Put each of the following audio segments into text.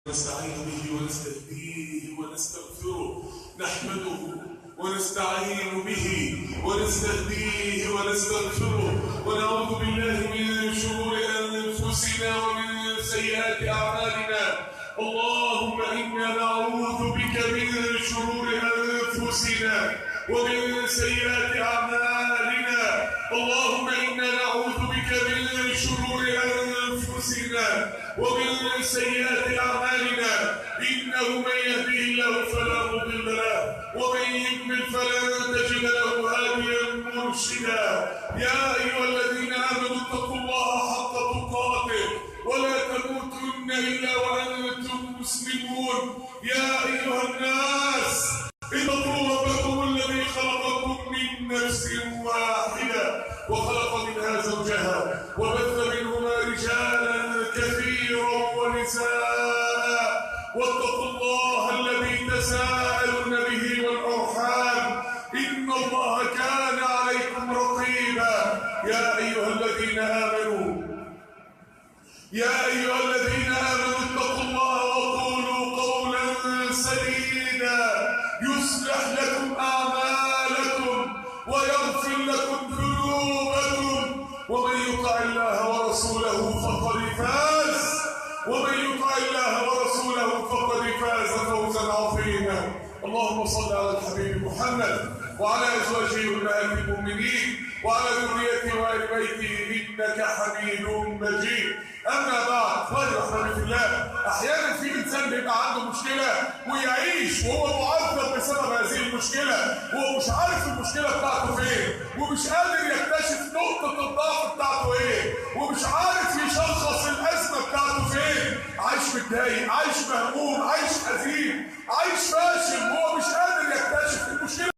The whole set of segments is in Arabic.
نستعين به ونستهديه ونستغفره، نحمده ونستعين به ونستهديه ونستغفره، ونعوذ بالله من شرور أنفسنا ومن سيئات أعمالنا. اللهم إنا نعوذ بك من شرور أنفسنا ومن سيئات أعمالنا. اللهم إنا نعوذ بك من شرور أنفسنا ومن سيئات أعمالنا. إنه من يهديه الله فلا مضل له ومن يضلل فلن تجد له هاديا مرشدا. يا أيها الذين آمنوا اتقوا الله حق تقاته ولا تموتن إلا وأنتم مسلمون. يا أيها الناس اتقوا ربكم الذي خلقكم من نفس واحدة وخلق منها زوجها وبث منهما رجالا كثيرا ونساء، واتقوا الله الذي تساءلون به والأرحام إن الله كان عليكم رقيبا. يا أيها الذين آمنوا اتقوا الله وقولوا قولا سديدا يصلح لكم أعمالكم ويغفر لكم ذنوبكم، ومن يطع الله ورسوله فقد فاز فوزا عظيما. اللهم صل على الحبيب محمد وعلى أزواجه أمهات المؤمنين وعلى ذريته وآل بيته إنك حميد مجيد. أما بعد، خير أحبابي في الله، أحيانا في إنسان بيبقى عنده مشكلة ويعيش وهو معذب بسبب هذه المشكلة، وهو مش عارف المشكلة بتاعته فين، ومش قادر يكتشف نقطة الضعف بتاعته إيه، ومش عارف يشخص الأزمة بتاعته فين. عايش متضايق، عايش مهموم، عايش حزين، عايش فاشل، وهو مش قادر يكتشف المشكلة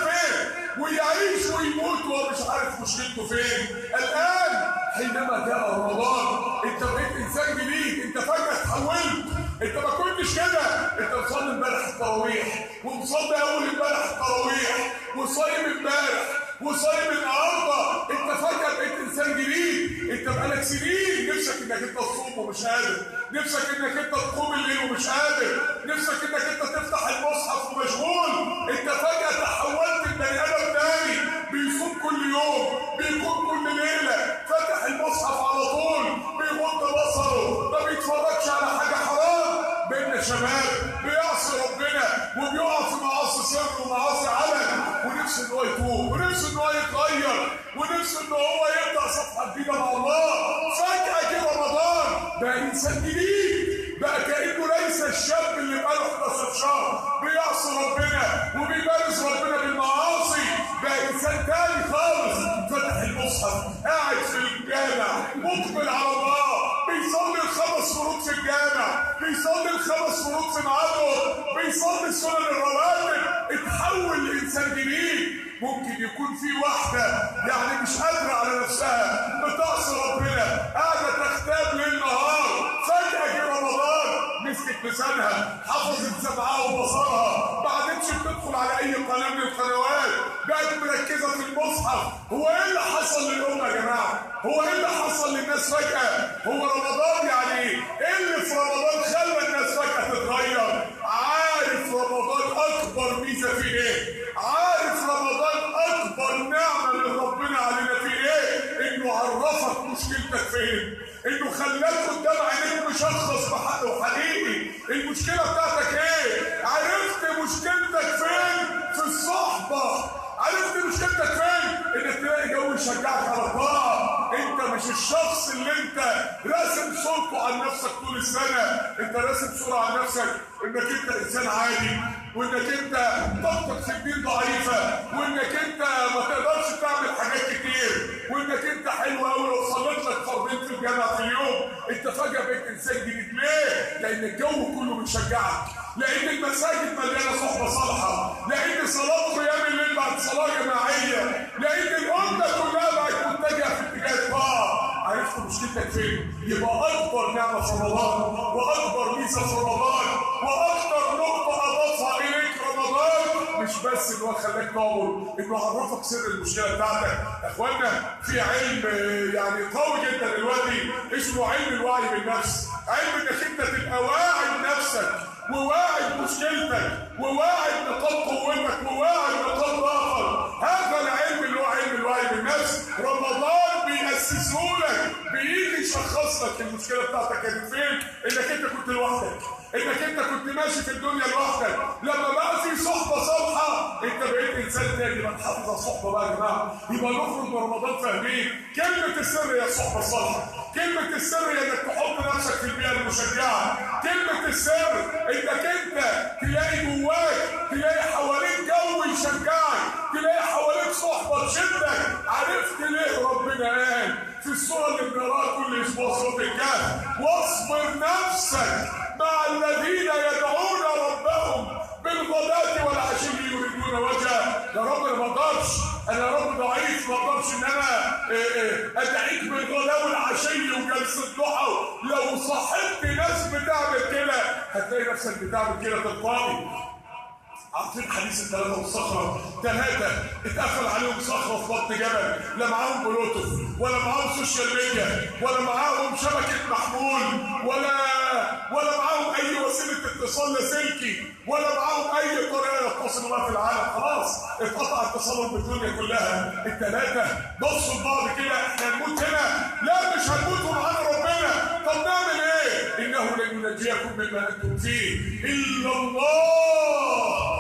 ويعيش ويموت وهو مش عارف مشكلته فين. الآن حينما جاء رمضان انت بقيت انسان جديد، انت فجأة اتحولت، انت ما كنتش كده، انت مصلي امبارح التراويح ومصلي اول امبارح التراويح وصايم امبارح وصايم النهارده، انت فجأة بقيت انسان جديد. انت بقالك سنين نفسك انك انت تصوم ومش قادر، نفسك انك انت تقوم الليل ومش قادر، نفسك انك انت تفتح المصحف ومشغول. انت فجأة تحولت لبني ادم تاني بيصوم كل يوم، بيقوم كل ليله، فتح المصحف على طول، بيغض بصره، ما بيتفرجش على حاجه حرام. بينا شباب بيعصي ربنا وبيقع في معاصي سر ومعاصي علن، ونفسه ان هو يتوب، ونفسه ان هو يتغير، ونفسه ان هو يبدا صفحه جديده مع الله. فجاه جه رمضان بقى انسان جديد، بقى كانه ليس الشاب اللي بقاله 11 شهر بيعصي ربنا وبيمارس ربنا بالمعاصي، بقى انسان تاني خالص. فتح المصحف، قاعد في الجامع مقبل على الله، بيصلي ال5 فروض في الجامع، بيصلي ال5 فروض في ميعادهم، بيصلي سنن الرواتب، اتحول لانسان جديد. ممكن يكون في واحده يعني مش قادره على نفسها، بتعصي ربنا، قاعده تغتاب ليل نهار، فجاه جه رمضان مسكت لسانها، حفظت سمعها وبصرها، ما عادتش بتدخل على اي قناه من القنوات، بقت مركزه في المصحف. هو ايه اللي حصل للامه يا جماعه؟ هو ايه اللي حصل للناس فجاه؟ هو رمضان يعني ايه اللي في رمضان خلى الناس فجاه تتغير؟ عارف رمضان اكبر ميزه فيه ايه؟ عارف رمضان اكبر نعمه من ربنا علينا فيه ايه؟ انه عرفك مشكلتك فين، انه خلاك قدام عينيك مشخص بحق وحقيقي المشكله بتاعتك ايه. عرفت مشكلتك فين؟ في الصحبه. عرفت مشكلتك فين؟ انك تلاقي جو يشجعك على الطاعه. انت مش الشخص اللي انت راسم صورته عن نفسك طول السنه، انت راسم صوره عن نفسك انك انت انسان عادي، وانك انت طاقتك في الدين ضعيفه، وانك انت ما تقدرش تعمل حاجات كتير، وانك انت حلو قوي لو صليت لك فردين في الجامعه في اليوم. انت فجاه بقيت انسان جديد. ليه؟ لان الجو كله بيشجعك، لان المساجد مليانه صحبه صالحه، لان صلاه قيام الليل بعد صلاه جماعيه، لان الامه كلها بقت متجهه في اتجاه الطاعه. عرفت مشكلتك فين؟ يبقى اكبر نعمه في رمضان، واكبر ميزه في رمضان، واكثر نقطه اضافها اليك رمضان مش بس ان هو خلاك تعبر، انه عرفك سر المشكله بتاعتك. يا اخوانا في علم يعني قوي جدا دلوقتي اسمه علم الوعي بالنفس. علم انك انت تبقى واعي بنفسك وواعي بمشكلتك وواعي بنقاط قوتك وواعي بنقاط ضعفك. هذا العلم اللي هو علم الوعي بالنفس. رمضان بيأسسه لك، بيجي يشخص لك المشكله بتاعتك كانت فين، انك انت كنت لوحدك، انك انت كنت ماشي في الدنيا لوحدك. لما بقى في صحبه صالحه انت بقيت انسان تاني. ما تحافظ على الصحبه بقى يا جماعه. يبقى نخرج من رمضان فاهمين كلمه السر هي الصحبه الصالحه، كلمه السر هي انك تحط نفسك في البيئه المشجعه، كلمه السر انك انت تلاقي جواك، تلاقي حواليك جو يشجعك، تلاقي حواليك صحبه تشدك. عرفت ليه ربنا قال في السوره اللي بنقراها كل اسبوع سوره الكهف: واصبر نفسك مع الذين يدعون ربهم بالغداة والعشي يريدون وجهه. يا رب انا ما اقدرش، انا يا رب ضعيف، ما اقدرش ان انا ادعيك بالغداة والعشي وجلسة ضحى. لو صاحبت ناس بتعمل كده هتلاقي نفسك بتعمل كده تلقائي. عارفين حديث الثلاثة والصخرة؟ ثلاثة اتقفل عليهم صخرة في بطن جبل، لا معاهم بلوتوث ولا معاهم سوشيال ميديا ولا معاهم شبكة محمول ولا معاهم أي وسيلة اتصال لاسلكي ولا معاهم أي طريقة يتصلوا بها في العالم. خلاص اتقطع اتصالهم بالدنيا كلها. الثلاثة بصوا لبعض كده: احنا هنموت هنا؟ لا مش هنموت ومعانا ربنا. طب نعمل ايه؟ إنه لن ينجيكم مما أنتم فيه إلا الله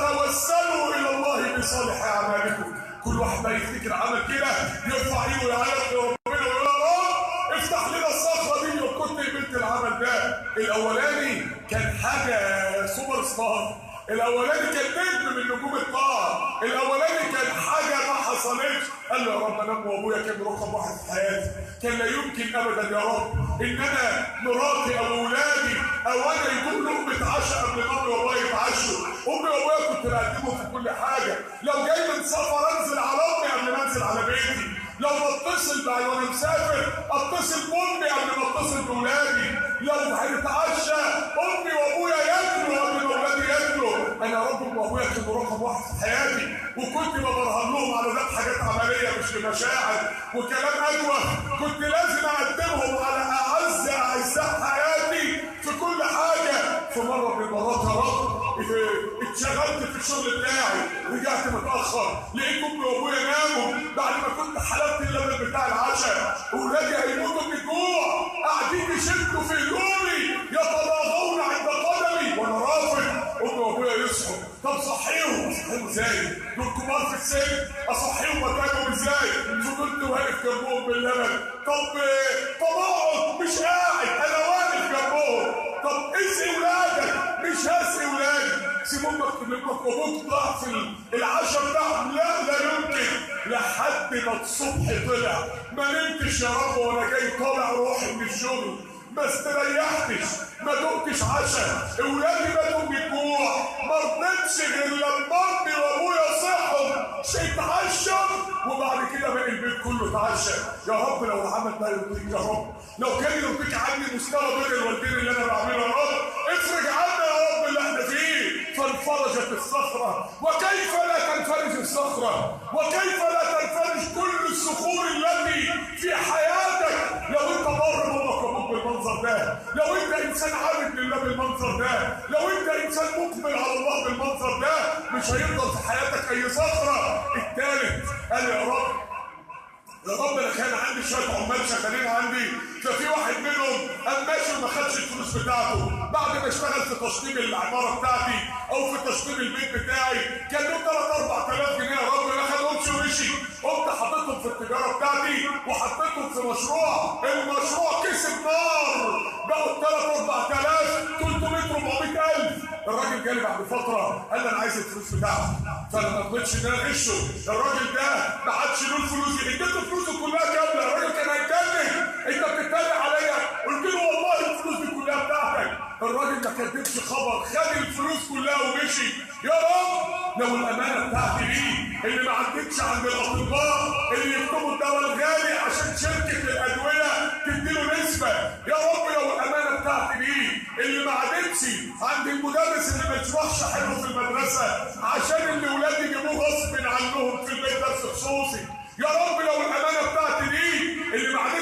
فتوسلوا الى الله بصالح اعمالكم. كل واحد ما يفتكر عمل كده يرفع ايده ويعيط لربنا ويقول: يا رب افتح لنا الصخره دي لو كنت قبلت العمل ده. الاولاني كان حاجه سوبر ستار، الاولاني كان نجم من نجوم الطاعه، الاولاني كان حاجه ما حصلتش. قال له: يا رب انا وابويا كان رقم واحد في حياتي، كان لا يمكن ابدا يا رب ان انا مراتي او اولادي او انا يكون لقمه عشاء قبل ما امي وابويا يتعشوا. امي وابويا كنت بقدمهم في كل حاجه، لو جاي من سفر انزل على امي قبل ما انزل على بيتي، لو بتصل بقى وانا مسافر اتصل بامي قبل ما اتصل باولادي، لو هنتعشى امي وابويا ياكلوا قبل ما اولادي ياكلوا. انا يا رب وابويا كانوا رقم واحد في حياتي، وكنت ببرهن لهم على ذات حاجات عمليه مش بمشاعر وكلام اجوف. كنت لازم اقدمهم على اعز اعزاء حياتي في كل حاجه. في مره من المرات يا رب اتشغلت في الشغل بتاعي، رجعت متاخر لقيت امي وابويا ناموا بعد ما كنت حلبت اللبن بتاع العشاء. اولادي هيموتوا من الجوع، قاعدين يشدوا في هدومي يتضاغون عند قدمي وانا رافض. امي وابويا يصحوا، طب صحيهم ازاي؟ دول كبار في السن، اصحيهم مكانهم ازاي؟ فضلت واقف جنبهم باللبن. طب اقعد، مش قاعد، انا واقف جنبهم. طب اسقي ولادك، مش هسقي ولادي. سيب امك تلمك وابوك ضعف العشاء بتاعهم. لا يمكن. لحد ما الصبح طلع ما نمتش يا رب وانا جاي طالع روحي من الشغل، ما استريحتش، ما دقتش عشاء، اولادي ماتوا من الجوع، ما رضيتش غير لما امي وابويا صحوا اتعشوا وبعد كده باقي البيت كله اتعشى. يا رب لو العمل ده يرضيك يا رب، لو كان يرضيك عني مستوى بين الوالدين اللي انا بعمله يا رب، افرج عنا يا رب اللي احنا فيه. فانفرجت الصخره. وكيف لا تنفرج الصخره؟ وكيف لا تنفرج كل الصخور التي في حياتك لو انت بر باباك وابوك بالمنظر ده، لو انت انسان عابد لله بالمنظر ده، لو انت انسان مقبل على الله بالمنظر ده، مش هيفضل في حياتك اي صخره. الثالث قال: يا رب انا كان عندي شويه عمال شغالين عندي، ففي واحد منهم قام ماشي وما خدش الفلوس بتاعته بعد ما اشتغل في تشطيب العماره بتاعتي او في تشطيب البيت بتاعي. كان له 3-4,000 جنيه يا رب، ما خدهمش ومشي. قمت حطيتهم في التجاره بتاعتي وحطيتهم في مشروع، المشروع كسب نار، بقوا 3-4,000 300-400,000. الراجل جالي بعد فتره قال لي: انا عايز الفلوس بتاعتي. فانا ما رضيتش ان انا اغشه. الراجل ده ما عادش له الفلوس، اديته فلوسه كلها كامله. الراجل كان هيتجنن: انت بتتريق عليا؟ قلت له: والله الفلوس دي كلها بتاعتك. الراجل ما كدبش خبر، خد الفلوس كلها ومشي. يا رب لو الامانه بتاعتي دي اللي ما عدتش عند الاطباء اللي يكتبوا الدواء الغالي عشان شركه الادويه تديله نسبه، يا رب لو الامانه بتاعتي دي اللي ما عدتش عند المدرس اللي ما يشرحش حلو في المدرسه عشان اللي ولادي يجيبوه غصب عنهم في البيت درس خصوصي، يا رب لو الامانه بتاعتي دي اللي ما عدتش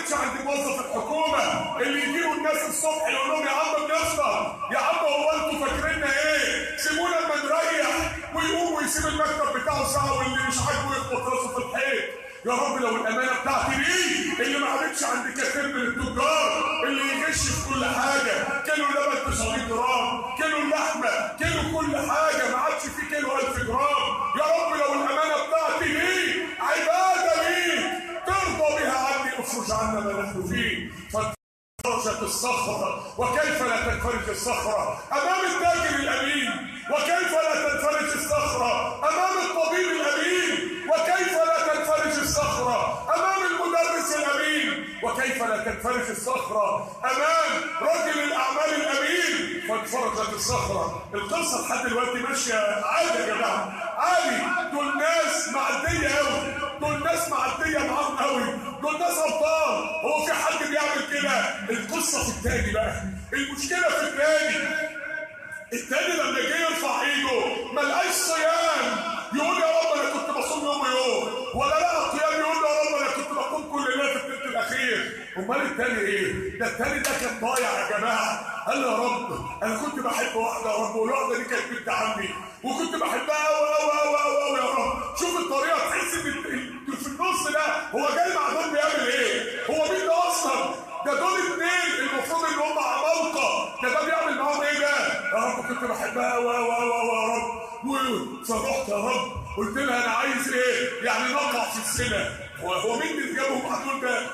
عادتش عند موظف الحكومه اللي يجيبوا الناس الصبح يقول لهم يا عم بنفطر، يا عم هو انتوا فاكريننا ايه؟ سيبونا اما نريح، ويقوم ويسيب المكتب بتاعه ساعه واللي مش عاجبه يخبط راسه في الحيط. يا رب لو الامانه بتاعتي دي اللي ما عادتش عند كثير من التجار اللي يغش في كل حاجه، كيلو لبن 900 جرام، كيلو اللحمه، كيلو كل حاجه، ما عادش في كيلو 1000 جرام. يا رب لو الامانه بتاعتي دي عباده ليك ترضى بها عني، افرج عنا ما نحن فيه. فانفرجت الصخره، وكيف لا تنفرج الصخره امام التاجر الامين، وكيف لا تنفرج الصخره امام الطبيب الامين، وكيف لا تنفرج الصخره امام المدرس الامين، وكيف لا تنفرج الصخره امام رجل الاعمال الامين. فانفرجت الصخره. القصه لحد دلوقتي ماشيه عادي يا جماعه، عادي. دول ناس معديه قوي، دول ناس معديه معاهم قوي، دول ناس ابطال. هو في حد بيعمل كده؟ القصه في التاني بقى، المشكله في التاني لما جه يرفع ايده ما لقاش صيام يقول يا رب انا كنت بصوم يوم ولا لقى قيام يقول يا رب انا كنت بقوم كل ليله في الثلث الاخير. امال التاني ايه؟ ده التاني ده كان ضايع يا جماعه. قال له يا رب انا كنت بحب واحده يا رب، والواحده دي كانت بنت عمي وكنت بحبها قوي يا رب. شوف الطريقه، تحس ان في النص ده هو جاي مع دول بيعمل ايه؟ هو مين ده اصلا؟ ده دول اتنين المفروض ان هم عمالقه، ده بيعمل معاهم ايه ده؟ يا رب كنت بحبها قوي يا رب. فرحت يا رب قلت لها انا عايز ايه؟ يعني نقع في الزنا. هو مين اللي جابه مع دول ده؟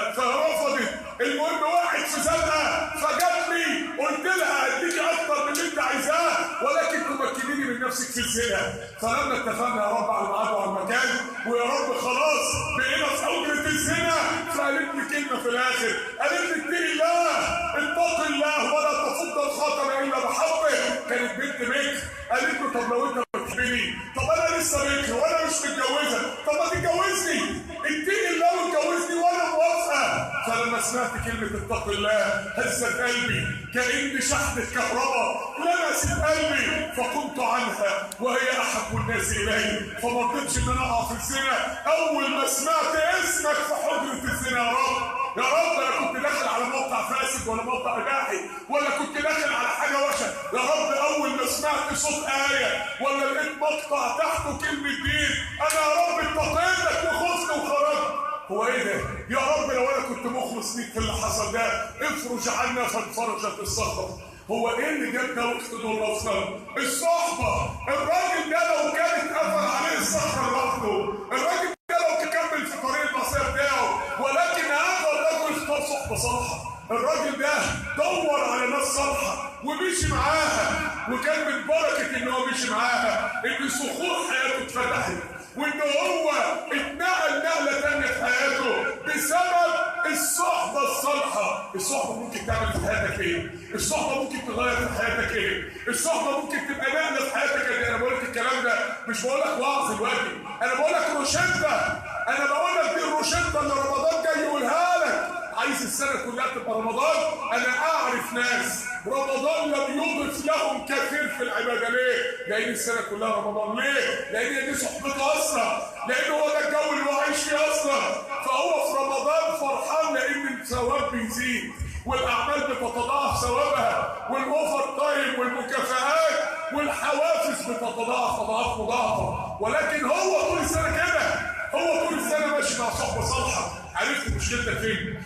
فرفضت. المهم وقعت في زنقه فجت لي، قلت لها هديكي اكتر من اللي انت عايزاه ولكن تمكنيني من نفسك في الزنا. فلما اتفقنا يا رب على الميعاد وعلى المكان، ويا رب خلاص بقينا في اجره الزنا، فقالت لي كلمه في الاخر، قالت لي اتقي الله، اتق الله ولا تفض الخاتم الا بحقه. كانت بنت بكر. قالت له طب لو انت بتحبني، طب انا لسه بكر وانا مش متجوزه، طب ما تتجوزني، اتقي الله واتجوزني وانا موافقه. فلما سمعت كلمه اتق الله هزت قلبي كأن شحنه كهرباء لمست قلبي، فقمت عنها وهي احب الناس الي، فما رضيتش ان انا اقع في الزنا. اول ما سمعت اسمك في حجره الزنا يا رب، يا رب انا كنت داخل على موقع فاسد ولا موقع اباحي ولا كنت داخل على حاجه وحشه، يا رب اول ما سمعت صوت ايه ولا لقيت مقطع تحته كلمه دين، انا يا رب اتقيتك وخفت وخرجت. هو ايه ده؟ يا رب لو انا كنت مخلص ليك في اللي حصل ده، افرج عنا. فانفرجت الصخره. هو ايه اللي جاب ده وسط دول اصلا؟ الصحبه. الراجل ده لو كانت قفل عليه الصخره لوحده، الراجل ده لو كمل في طريق المصير بتاعه، ولكن هذا الرجل اختار صحبه صالحه. الراجل ده دور على ناس صالحه ومشي معاها، وكان من بركه ان هو مشي معاها ان صخور حياته اتفتحت، وان هو اتنقل نقله ثانيه في حياته بسبب الصحبه الصالحه. الصحبه ممكن تعمل في حياتك ايه؟ الصحبه ممكن تغير في حياتك ايه؟ الصحبه ممكن تبقى نقله في حياتك قد ايه؟ انا بقول لك الكلام ده مش بقول لك وعظ دلوقتي، انا بقول لك روشته. انا بقول لك دي الروشته اللي رمضان جاي يقولها لك. عايز السنه كلها تبقى رمضان؟ انا اعرف ناس رمضان لم يضف لهم كثير في العباده. ليه؟ لان السنه كلها رمضان. ليه؟ لان دي صحبته اصلا، لان هو ده الجو اللي هو عايش فيه اصلا. فهو في رمضان فرحان لان الثواب بيزيد والاعمال بتتضاعف ثوابها، والاوفر تايم والمكافآت والحوافز بتتضاعف اضعاف مضاعفه. ولكن هو طول السنه كده، هو طول السنه ماشي مع صحبه صالحه. عرفت مشكلتك فين؟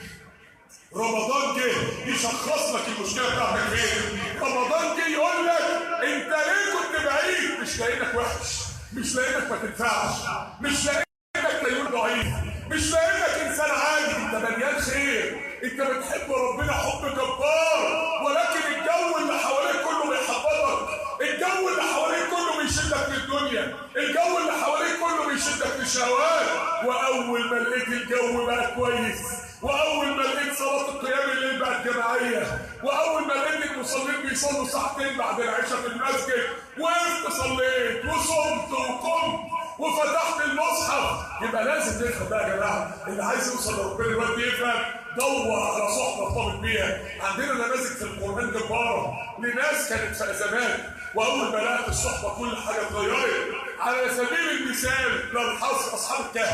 رمضان جه يشخص لك المشكله بتاعتك فين. رمضان جه يقول لك انت ليه كنت بعيد؟ مش لانك وحش، مش لانك ما تنفعش، مش لانك ديون ضعيف، مش لانك انسان عادي، انت مليان خير، انت بتحب ربنا حب جبار. ولكن الجو اللي حواليك كله بيحبطك، الجو اللي حواليك كله بيشدك للدنيا، الجو اللي حواليك كله بيشدك للشهوات. واول ما لقيت الجو بقى كويس، واول ما لقيت صلاه القيام الليل بقت جماعيه، واول ما لقيت المصلين بيصلوا ساعتين بعد العشاء في المسجد، وقفت صليت وصمت وقمت وفتحت المصحف، يبقى لازم نفهم بقى يا جماعه. اللي عايز يوصل لربنا دلوقتي يفهم، دور على صحبه ارتبط بيها. عندنا نماذج في القران جباره لناس كانت في ازمات، واول ما لقت الصحبه كل حاجه اتغيرت. على سبيل المثال للحظ اصحاب الكهف.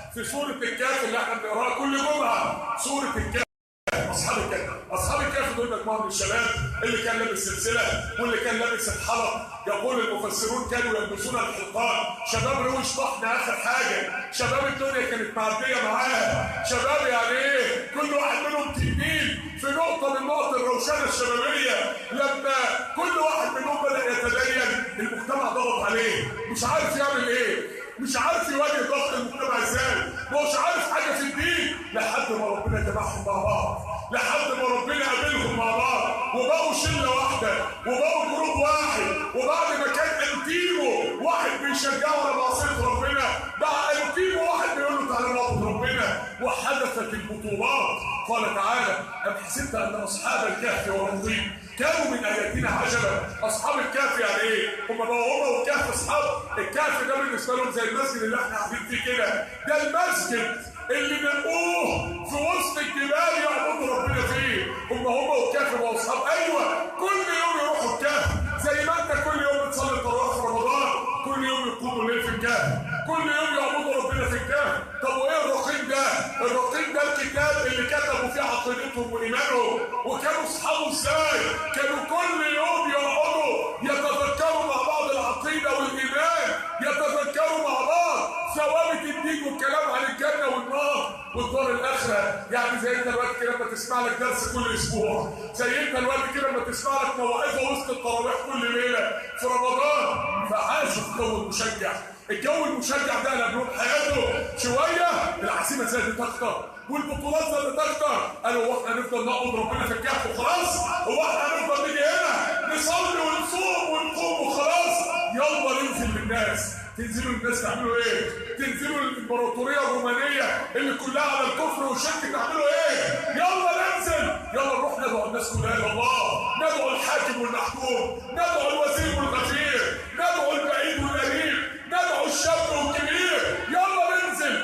في سورة الكهف اللي احنا بنقراها كل جمعة، سورة الكهف. أصحاب الكهف، أصحاب الكهف دول مجموعة من الشباب اللي كان لابس سلسلة واللي كان لابس الحلق. يقول المفسرون كانوا يلبسون الحلقان، شباب روش طحن آخر حاجة، شباب الدنيا كانت معدية معاه، شباب يعني إيه؟ كل واحد منهم تنين في نقطة من نقط الروشنة الشبابية. لما كل واحد منهم بدأ يتدين المجتمع ضغط عليه، مش عارف يعمل إيه، مش عارف يواجه ضغط المجتمع ازاي، مش عارف حاجه في الدين، لحد ما ربنا جمعهم مع بعض، لحد ما ربنا قابلهم مع بعض وبقوا شله واحده وبقوا جروب واحد. وبعد ما كان انتيمو واحد بيشجعه على معصيه ربنا، بقى انتيمو واحد بيقول له تعالى نعبد ربنا. وحدثت البطولات. قال تعالى: أم حسبت أن أصحاب الكهف والرقيم كانوا من آياتنا عجبا. أصحاب الكهف يعني إيه؟ هم والكهف أصحاب الكهف ده بالنسبة لهم زي المسجد اللي إحنا قاعدين فيه كده، ده المسجد اللي نقوه في وسط الجبال يعبدوا ربنا فيه. هم والكهف وأصحاب، أيوه، كل يوم يروحوا الكهف زي ما أنت كل يوم بتصلي التراويح في رمضان، كل يوم يقوموا الليل في الكهف، كل يوم يعبدوا ربنا في الكهف. طب وإيه الرقيم ده؟ الرقيم ده الكتاب اللي كتبوا فيه عقيدتهم وإيمانهم. وكانوا أصحابه إزاي؟ كانوا كل يوم يقعدوا يتذكروا مع بعض العقيدة والإيمان، يتذكروا مع بعض ثوابت الدين والكلام عن الجنة والنار والدار الآخرة. يعني زي أنت الوقت كده لما تسمع لك درس كل أسبوع، زي أنت الوقت كده لما تسمع لك موعظة وسط التراويح كل ليلة في رمضان. فعاشوا في جو المشجع. الجو المشجع ده قلب لهم حياته شويه، العزيمه زادت اكتر والبطولات زادت اكتر. قالوا هو احنا هنفضل نعبد ربنا في الكهف وخلاص؟ هو احنا هنفضل نيجي هنا نصلي ونصوم ونقوم وخلاص؟ يلا ننزل للناس. تنزلوا للناس تعملوا ايه؟ تنزلوا للامبراطوريه الرومانيه اللي كلها على الكفر والشرك تعملوا ايه؟ يلا ننزل، يلا نروح ندعو الناس كلها الى الله، ندعو الحاكم والمحكوم، ندعو الوزير والغفير، ندعو البعيد والقريب، ندعو الشاب والكبير، يلا ننزل.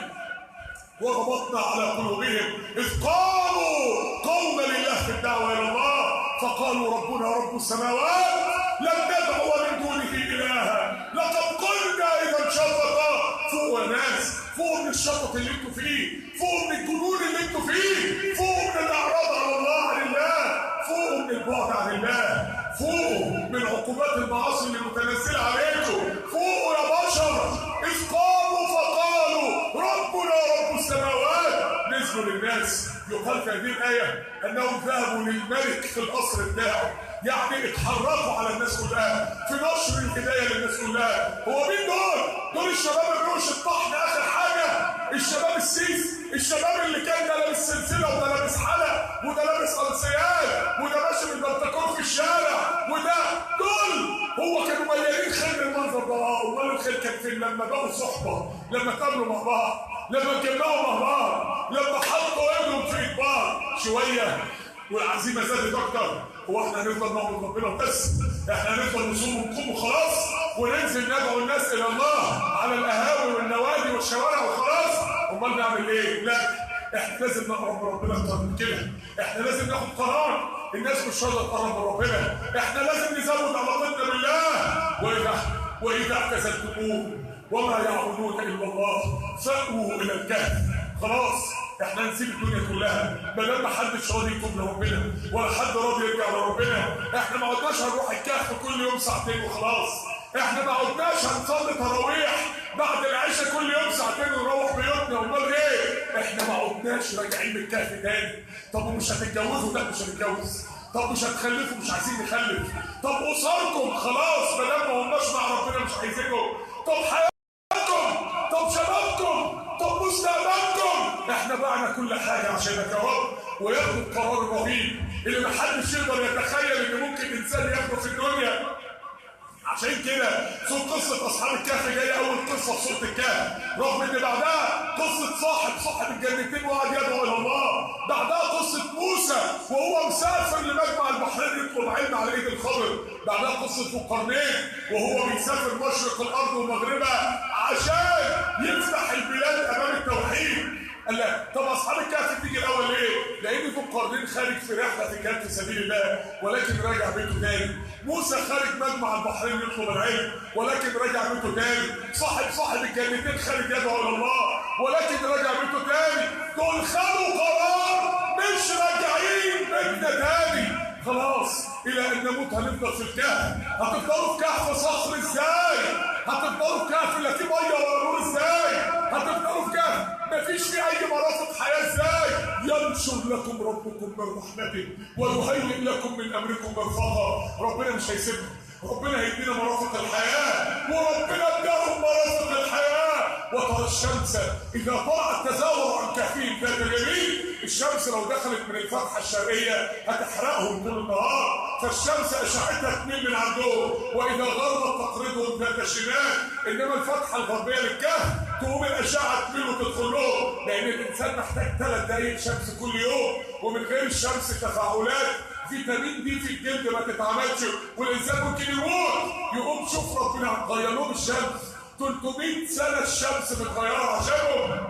وربطنا على قلوبهم إذ قاموا لله في الدعوة إلى الله فقالوا ربنا رب السماوات لن ندعو من دونه إلها لقد قلنا إذا شططا. فوق يا ناس، فوق من الشطط اللي انتوا فيه، فوق من الجنون اللي انتوا فيه، فوق من الأعراض على الله عن الله، فوق من البعد عن الله، فوق من عقوبات المعاصي اللي متنزله عليكم، فوق يا بشر. إذ قاموا فقالوا ربنا رب السماوات. نزلوا للناس. يقال في هذه الآية أنهم ذهبوا للملك في القصر بتاعه، يعني اتحركوا على الناس كلها في نشر الهداية للناس كلها. هو مين دول؟ دول الشباب الروش الطحن آخر حاجة، الشباب السيس، الشباب اللي كان ده لابس سلسلة وده لابس حلق وده لابس قلسيات وده ماشي بالبنطلون في الشارع وده، دول هو كانوا مليانين خير المنظر ده. امال الخير كان فين؟ لما بقوا صحبة، لما اتقابلوا مع بعض، لما اتجمعوا مع بعض، لما حطوا ايدهم في ايد بعض شوية والعزيمة زادت أكتر. هو احنا هنفضل نعبد ربنا بس؟ احنا هنفضل نصوم ونقوم وخلاص وننزل ندعو الناس إلى الله على القهاوي والنوادي والشوارع وخلاص؟ أمال نعمل إيه؟ لا، احنا لازم نقرب من ربنا أكتر من كده. احنا لازم ناخد قرار. الناس مش راضية تقرب من ربنا، احنا لازم نزود علاقتنا بالله. وإذا اعتزلتموه وما يعبدون إلا الله فأووا إلى الكهف. خلاص احنا نسيب الدنيا كلها، ما دام ما حدش راضي يتوب لربنا ولا حد راضي يرجع لربنا. احنا ما عدناش هنروح الكهف كل يوم ساعتين وخلاص، احنا ما عدناش هنصلي تراويح بعد العشاء كل يوم ساعتين ونروح بيوتنا. امال ايه؟ احنا ما عدناش راجعين من الكهف تاني. طب ومش هتتجوزوا؟ لا مش هنتجوز. طب مش هتخلفوا؟ مش عايزين نخلف. طب اسركم خلاص ما دام ما هماش مع ربنا مش عايزينهم. طب حياتكم، طب شبابكم، طب مستقبلكم. احنا بعنا كل حاجه عشانك يا رب. وياخدوا القرار الرهيب اللي محدش يقدر يتخيل ان ممكن انسان ياخده في الدنيا. عشان كده سوره قصه اصحاب الكهف جايه اول قصه في سوره الكهف، رغم ان بعدها قصه صاحب الجنتين وقعد يدعو الى الله، بعدها قصه موسى وهو مسافر لمجمع البحرين يطلب علم على ايد الخضر، بعدها قصه ذو القرنين وهو بيسافر مشرق الارض ومغربها عشان يفتح البلاد امام التوحيد. قال لا، طب اصحاب الكهف تيجي الاول ليه؟ لان ذو القرنين خارج في رحله كانت في سبيل الله ولكن راجع بيته تاني. موسى خارج مجمع البحرين يطلب العلم ولكن راجع بيته تاني. صاحب الجنتين خارج يدعو الى الله ولكن رجع بيته تاني. دول خدوا قرار مش راجعين بيتنا تاني. خلاص الى ان نموت هنفضل في الكهف. هتفضلوا في كهف صخر ازاي؟ هتفضلوا في كهف لا في ميه ولا نور ازاي؟ هتفضلوا في كهف مفيش فيه اي مرافق حياه ازاي؟ ينشر لكم ربكم من رحمته ويهيئ لكم من امركم مرفقا. ربنا مش هيسيبنا، ربنا هيدينا مرافق الحياه، وربنا اداهم مرافق الحياه. وترى الشمس اذا طلعت تزاور عن كهفهم ذات اليمين. الشمس لو دخلت من الفتحه الشرقيه هتحرقهم طول النهار، فالشمس اشعتها تميل من عندهم، واذا غربت تقرضهم ذات الشمال. انما الفتحه الغربيه للكهف تقوم الاشعه تميل وتدخل لهم، لان الانسان محتاج 3 دقائق شمس كل يوم، ومن غير الشمس تفاعلات فيتامين دي في الجلد ما تتعملش، والانسان ممكن يموت. يقوم شوف ربنا غير لهم الشمس 300 سنه الشمس متغيره عشانهم،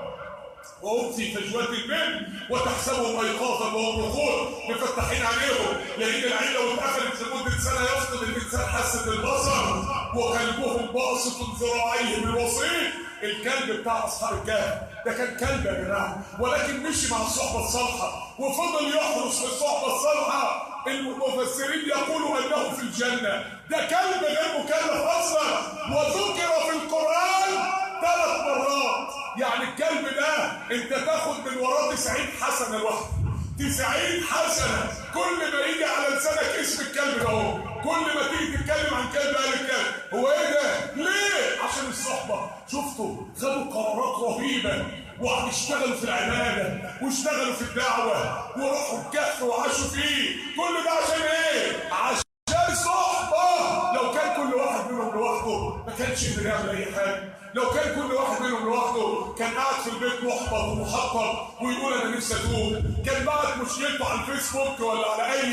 وهم في فجوات المن وتحسبهم ايقاظا وهم رقود مفتحين عليهم، لان العين لو اتقفلت لمده سنه يفقد الانسان حاسه البصر. وكلبهم باسط ذراعيه بالوسيط. الكلب بتاع اصحاب الكهف ده كان كلب يا جماعه، ولكن مشي مع الصحبه الصالحه وفضل يحرس في الصحبه الصالحه. المفسرين يقولوا انه في الجنه. ده كلب غير مكلف اصلا، وذكر في القران 3 مرات. يعني الكلب ده انت تاخد من وراه 90 حسنه لوحده، 90 حسنه. كل ما يجي على لسانك اسم الكلب ده اهو، كل ما تيجي تتكلم عن كلب قال الكلب. هو ايه ده؟ ليه؟ عشان الصحبه. شفتوا خدوا قرارات رهيبه واشتغلوا في العباده واشتغلوا في الدعوه وراحوا الكهف وعاشوا فيه. كل ده عشان ايه؟ عشان صحبه. لو كان كل واحد منهم لوحده ما كانش يقدر يعمل اي حاجه. لو كان كل واحد منهم لوحده كان قاعد في البيت محبط ومحطم ويقول انا نفسي اتوب. كان بعت مشكلته على الفيسبوك ولا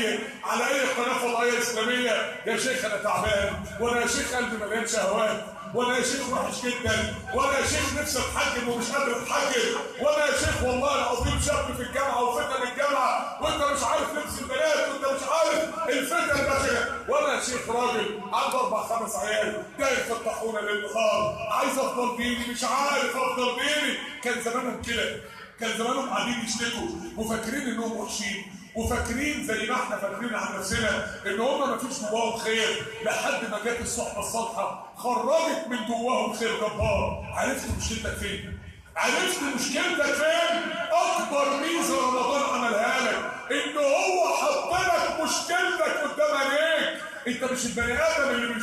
على اي قناه فضائيه اسلاميه: يا شيخ انا تعبان، وانا يا شيخ قلبي مليان شهوات، وانا يا شيخ وحش جدا، وانا يا شيخ نفسي اتحجب ومش قادر اتحجب، وانا يا شيخ والله العظيم شاب في الجامعه وفتن الجامعه وانت مش عارف لبس البنات وانت مش عارف الفتن داخله، وانا يا شيخ راجل عنده 4 5 عيال داير في الطاحونه ليل نهار، عايز افضل ديني مش عارف افضل ديني. كان زمانهم كده، كان زمانهم قاعدين يشتكوا وفاكرين انهم وحشين، وفاكرين زي ما احنا فاكرين عن نفسنا ان هم ما فيش جواهم خير، لحد ما جت الصحبه الصالحه خرجت من جواهم خير جبار. عرفت مشكلتك فين؟ عرفت مشكلتك فين؟ اكبر ميزه رمضان عملها لك ان هو حط لك مشكلتك قدام عينيك. انت مش البني ادم اللي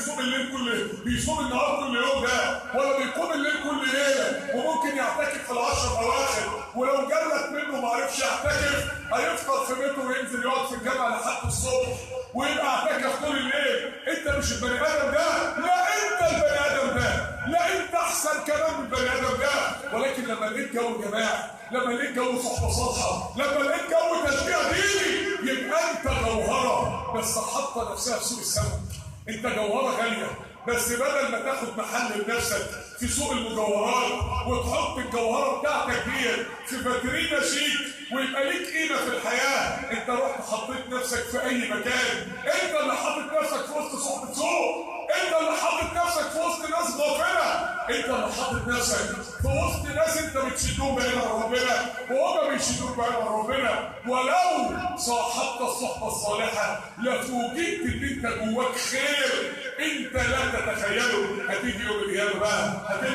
بيصوم النهار كل يوم ده، ولا بيقوم الليل كل ليله، وممكن يعتكف في ال10 اواخر، ولو جلت منه ما عرفش يعتكف هيفطر في بيته وينزل يقعد في الجامعه لحد الصبح ويبقى اعتكف طول الليل. انت مش البني ادم ده، لا انت البني ادم ده، لا انت احسن كمان من البني ادم ده. ولكن لما لقيت جو جماعي، لما لقيت جو صحبه صالحه، لما لقيت جو تشجيع ديني، يبقى انت جوهره بس حاطه نفسها في سوق السمك. انت جوهره غاليه، بس بدل ما تاخد محل لنفسك في سوق المجوهرات وتحط الجوهره بتاعتك دي في فاترينا شيك ويبقى ليك قيمه في الحياه، انت رحت حطيت نفسك في اي مكان. انت اللي حاطط نفسك في وسط صحبه سوق، انت اللي حاطط نفسك في وسط ناس غافله، انت اللي حاطط نفسك في وسط ناس انت بتشدهم بعيد عن ربنا وهم بيشدوك بعيد عن ربنا. ولو صاحبت الصحبه الصالحه لفوجئت ان انت جواك خير انت لا تتخيله. هتيجي يوم القيامه بقى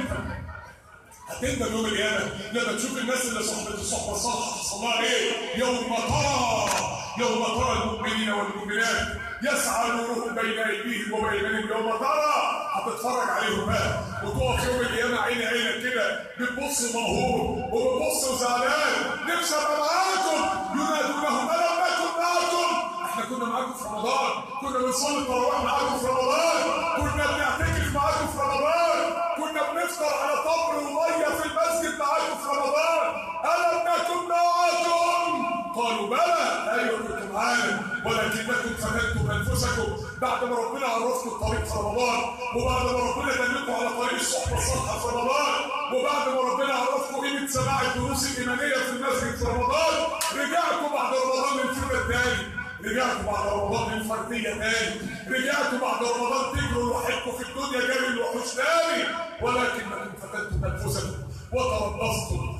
هتندم يوم القيامه لما تشوف الناس اللي صحبت الصحبه الصالحه حصل لها ايه. يوم ترى المؤمنين والمؤمنات يسعى نورهم بين ايديهم وبايمانهم. يوم ترى هتتفرج عليهم بقى وتقف يوم القيامه عيني عينك كده، بتبص مبهور وبتبص وزعلان، نفسي ابقى معاكم. ينادونهم الم نكن معكم؟ احنا كنا معاكم في رمضان، كنا بنصلي التراويح معاكم في رمضان، كنا بنعتكف معاكم في رمضان، كنا بنفطر على تمر وميه في المسجد معاكم في رمضان، الم نكن معاكم؟ قالوا بلى، ايوه كنتم معانا، ولكنكم فتنتم انفسكم. بعد ما ربنا عرفكم الطريق في رمضان، وبعد ما ربنا دلكم على طريق الصحبه الصالحه في رمضان، وبعد ما ربنا عرفكم قيمه سماع الدروس الايمانيه في المسجد في رمضان، رجعتوا بعد رمضان للفرقه تاني، رجعتوا بعد رمضان للفرديه تاني، رجعتوا بعد رمضان تجروا لوحدكم في الدنيا جري الوحوش تاني، ولكنكم فتنتم انفسكم وتربصتم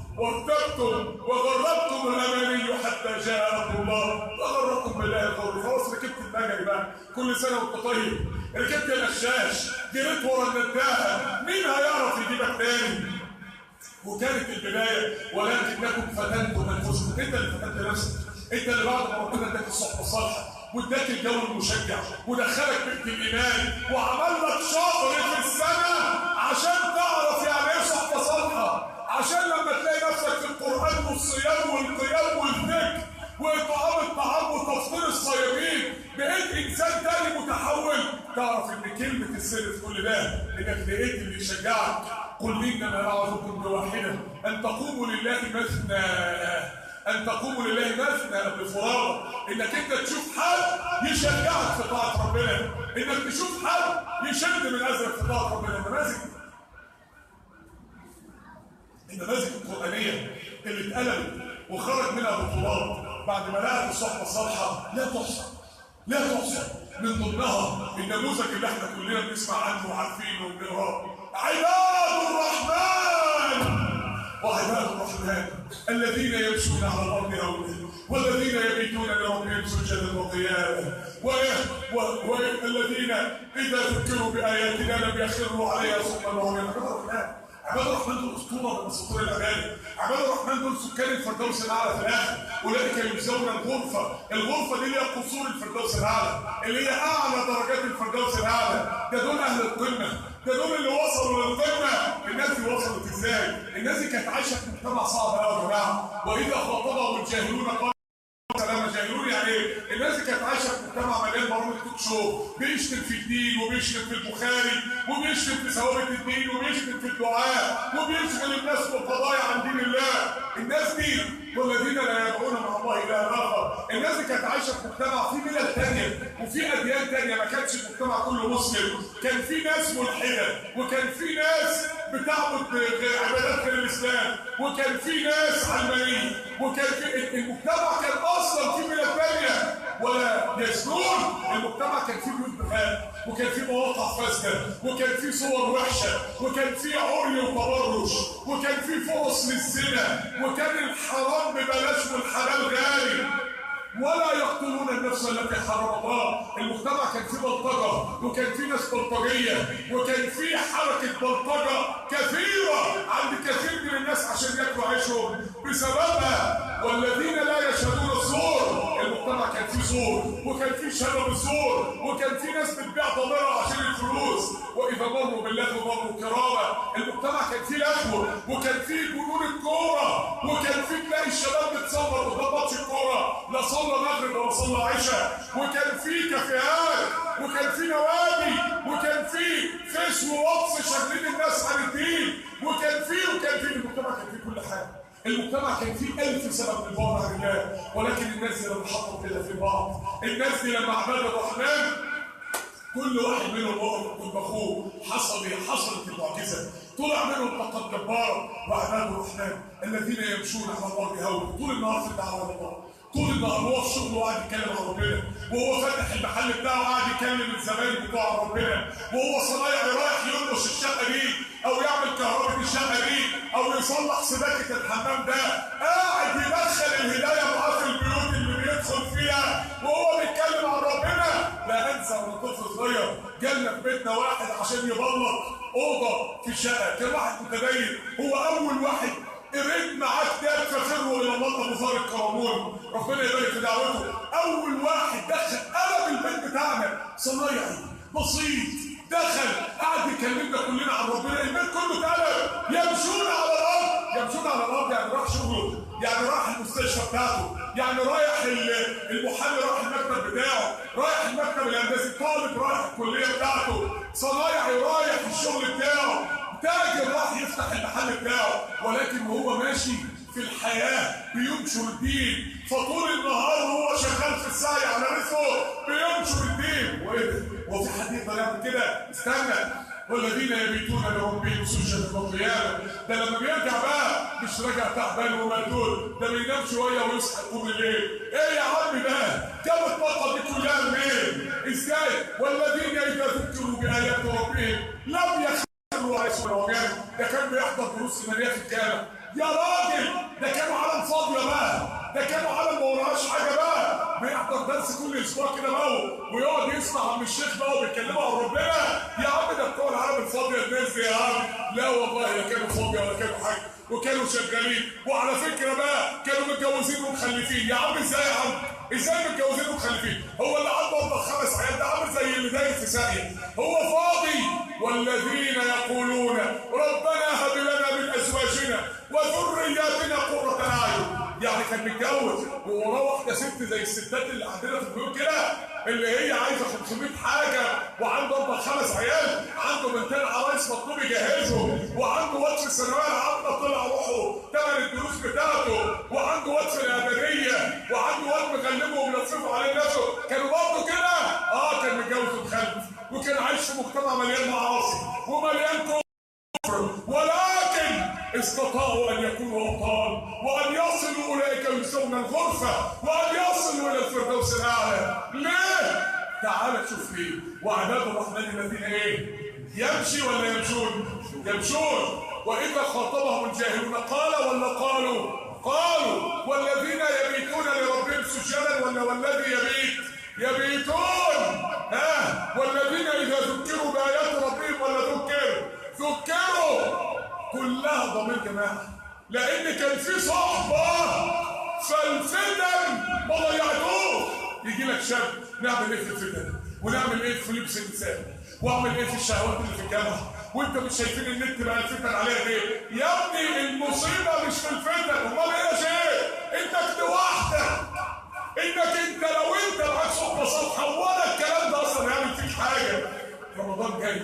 ايه بقى؟ كل سنه وانت طيب. ركبت القشاش، جريت ورا النداهه، مين هيعرف يجيبك تاني؟ وكانت البدايه ولكنكم فتنتم انفسكم. انت اللي فتنت نفسك، انت اللي بعد ما ربنا اداك الصحبه الصالحه واداك الجو المشجع ودخلك بيت الايمان وعمل لك شاطر في السنه عشان تعرف يعني ايه صحبه صالحه، عشان لما تلاقي نفسك في القران والصيام والقيام والذكر واطعام الطعام وتفطير الصايمين بقيت انسان تاني متحول، تعرف ان كلمه السر في كل ده انك لقيت اللي يشجعك. قل انما اعظكم بواحده ان تقوموا لله مثنى، ان تقوموا لله مثنى بفراغ، انك انت تشوف حد يشجعك في طاعه ربنا، انك تشوف حد يشد من ازرك في طاعه ربنا. النماذج القرانيه اللي اتقلبت وخرج منها بطولات بعد ما لقت الصحبه الصالحه لا تحصى لا تحصى. من ضمنها النموذج اللي احنا كلنا بنسمع عنه وعارفينه وبنقراه، عباد الرحمن وعباد الرحمن الذين يمشون على الارض هونا والذين يبيتون لربهم سجدا وقياما والذين اذا ذكروا باياتنا لم يخروا عليها صما وعميانا. عباد الرحمن دول اسطوره من اساطير الاغاني، عباد الرحمن دول سكان الفردوس الاعلى في الاخر، اولئك يجزون الغرفه دي اللي هي قصور الفردوس الاعلى، اللي هي اعلى درجات الفردوس الاعلى، ده دول اهل القمه، ده دول اللي وصلوا للقمه. الناس دي وصلت ازاي؟ الناس دي كانت عايشه في مجتمع صعب قوي يا جماعه، واذا خاطبهم الجاهلون قالوا سلام. جاهلون يعني ايه؟ الناس دي كانت عايشه في مجتمع مليان برامج توك شو، بيشتم في الدين وبيشتم في البخاري وبيشتم في ثوابت الدين وبيشتم في الدعاء وبيشغل الناس بالقضايا عن دين الله. الناس دي والذين لا يدعون مع الله الها اخر، الناس دي كانت عايشه في مجتمع في ملل ثانيه وفي اديان ثانيه، ما كانش المجتمع كله مسلم، كان في ناس ملحده وكان في ناس بتعبد عبادات غير الاسلام وكان في ناس علمانيه وكان في المجتمع كان اصلا في ملل ثانيه ولا يزنون. المجتمع كان فيه بيوت بخال وكان فيه مواقع فاسده وكان فيه صور وحشه وكان فيه عري وتبرج وكان فيه فرص للزنا وكان الحرام ببلاش والحلال غالي ولا يقتلون النفس التي حرم الله. المجتمع كان فيه بلطجه وكان فيه ناس بلطجيه وكان فيه حركه بلطجه كثيره عند كثير من الناس عشان ياكلوا عيشهم بسببها. والذين لا يشهدون الزور، المجتمع كان فيه زور وكان فيه شباب الزور وكان فيه ناس بتبيع ضميرها عشان الفلوس، واذا مروا باللغو مروا كرامه. المجتمع كان فيه لغو وكان فيه جنون الكوره وكان فيه تلاقي الشباب بتصور قدام ماتش الكوره، لا صلى مغرب ولا صلى عشاء، وكان فيه كافيهات وكان فيه نوادي وكان فيه فيس وواتس شاغلين الناس عن الدين وكان فيه المجتمع كان فيه كل حاجه. المجتمع كان فيه 1000 سبب للبعد عن الله، ولكن الناس دي لما حطوا كده في بعض، الناس دي لما عباد الرحمن كل واحد منهم وقف قدام اخوه حصلت المعجزه، طلع منهم طاقات جباره. وعباد الرحمن الذين يمشون على الارض هونا، طول النهار في الدعوه الى الله، طول النهار هو في شغله وقاعد يتكلم عن ربنا، وهو فاتح المحل بتاعه وقاعد يكلم الزباين بتوع ربنا، وهو صنايعي رايح ينقش الشقه دي او يعمل كهرباء الشقه دي او يصلح سباكه الحمام ده، قاعد يدخل الهدايه معاه في البيوت اللي بيدخل فيها وهو بيتكلم عن ربنا. لا انسى وانا طفل صغير جالنا في بيتنا واحد عشان يبلط اوضه في الشقه، كان واحد متدين، هو اول واحد قريت معاه كتاب ففروا الى الله ابو طارق الكرموني ربنا يبارك في دعوته، اول واحد دخل قلب البيت بتاعنا، صنايعي بسيط دخل قعد يكلمنا كلنا عن ربنا، البيت كله اتقلب. يمشون على الارض يعني راح شغله، يعني راح المستشفى بتاعته، يعني رايح المحامي راح المكتب بتاعه، رايح المكتب الهندسي، طالب رايح الكليه بتاعته، صنايعي رايح الشغل بتاعه، تاجر راح يفتح المحل بتاعه، ولكن وهو ماشي في الحياه بينشر الدين، فطول النهار وهو شغال في السعي على رزقه بينشر الدين. وايه ده؟ هو في حد يقدر يعمل كده؟ استنى. والذين يبيتون لربهم سجدا وقياما، ده لما بيرجع بقى مش راجع تعبان ومقتول، ده بينام شويه ويصحى يقوم الليل. ايه يا عم ده؟ جاب الطاقه دي كلها منين؟ ازاي؟ والذين اذا ذكروا بايات ربهم لم يخروا على اسم. ده كان بيحضر دروس ايمانيه في الجامع يا راجل، ده كانوا عالم فاضيه بقى، ده كانوا عالم ما وراهاش حاجه بقى، بيحضر درس كل كل اسبوع كده بقى ويقعد يسمع عم الشيخ بقى وبيتكلموا عن ربنا. يا عم ده بتوع العالم الفاضيه الناس دي يا عم. لا والله لا كانوا فاضيه ولا كانوا حاجه، وكانوا شغالين. وعلى فكره بقى كانوا متجوزين ومخلفين. يا عم ازاي يا عم؟ ازاي متجوزين ومخلفين؟ هو اللي عنده اربع خمس عيال ده عامل زي اللي داير في ساقيه، هو فاضي. والذين يقولون ربنا هب لنا من ازواجنا وذرياتنا قرة اعين. يعني كان متجوز ووراه واحده ست زي الستات اللي عندنا في البيوت كده، اللي هي عايزه 500 حاجه، وعنده اربع خمس عيال، عنده 200 عرايس مطلوب يجهزهم، وعنده واد في الثانويه العامه طلع روحه ثمن الدروس بتاعته، وعنده واد في الاعداديه، وعنده واد مغلبه وملففه عليه نفسه. كانوا برضه كده؟ كان متجوز ومخلف، وكان عايش في مجتمع مليان معاصي ومليان كفر، ولكن استطاعوا ان يكونوا ابطال، وان يصلوا اولئك يجزون الغرفه، وان يصلوا الى الفردوس الاعلى. ليه؟ تعال شوف ليه. وعباد الرحمن الذين ايه؟ يمشي ولا يمشون؟ يمشون. واذا خاطبهم الجاهلون قال ولا قالوا؟ قالوا. والذين يبيتون لربهم سجدا ولا والذي يبيت؟ يبيتون. والذين اذا ذكروا بايات ربهم ولا ذكروا. كلها ضمير جماعه، لان كان في صحبه فالفتن ما ضيعتوش. يجي لك شاب نعمل ايه في الفتن؟ ونعمل ايه في لبس النساء؟ واعمل ايه في الشهوات اللي في الجامعه؟ وانت مش شايفين النت بقى الفتن عليها ايه؟ يا ابني المصيبه مش في الفتن، امال ايه يا شيخ؟ انك لوحدك. انت لو انت معاك صحبه صالحه ولا الكلام ده اصلا يعمل فيك حاجه. رمضان جاي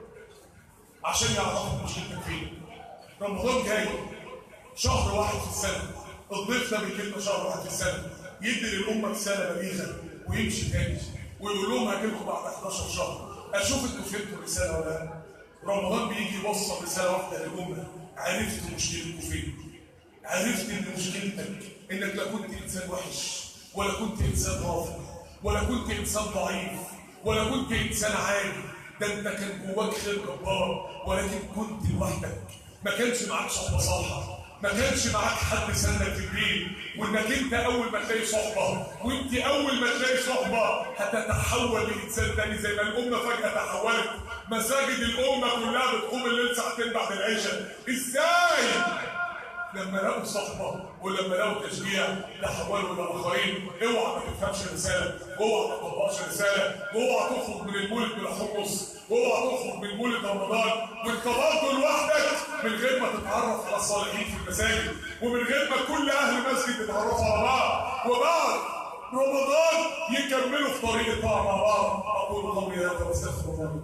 عشان يعرفوا مشكلتك فين. رمضان جاي شهر واحد في السنه، الضيف ده بيجيلنا شهر واحد في السنه، يدي للامه رساله بليغه ويمشي تاني ويقول لهم هجيلكم بعد 11 شهر اشوف انتوا فهمتوا الرساله ولا لا. رمضان بيجي يوصل رساله واحده للامه: عرفت مشكلتكم فين؟ عرفت ان مشكلتك انك لا كنت انسان وحش، ولا كنت انسان رافض، ولا كنت انسان ضعيف، ولا كنت انسان عادي. ده انت كان جواك خير جبار، ولكن كنت لوحدك. ما كانش معاك صحبه صالحه، ما كانش معاك حد سندك في الدين. وانك انت اول ما تلاقي صحبه، وانت اول ما تلاقي صحبه هتتحول لانسان تاني، زي ما الامه فجاه تحولت. مساجد الامه كلها بتقوم الليل ساعتين بعد العشاء. ازاي؟ لما لقوا صحبه ولما لقوا تشجيع تحولوا لاخرين. اوعى ما تفهمش الرساله، اوعى ما تطبقش الرساله، اوعى تخرج من المولد بلا حمص، اوعى تخرج من مولد رمضان وانت برضه لوحدك، من غير ما تتعرف على الصالحين في المساجد، ومن غير ما كل اهل مسجد يتعرفوا على بعض، وبعد رمضان يكملوا في طريق الطاعه مع بعض. اقول قولي هذا واستغفر الله.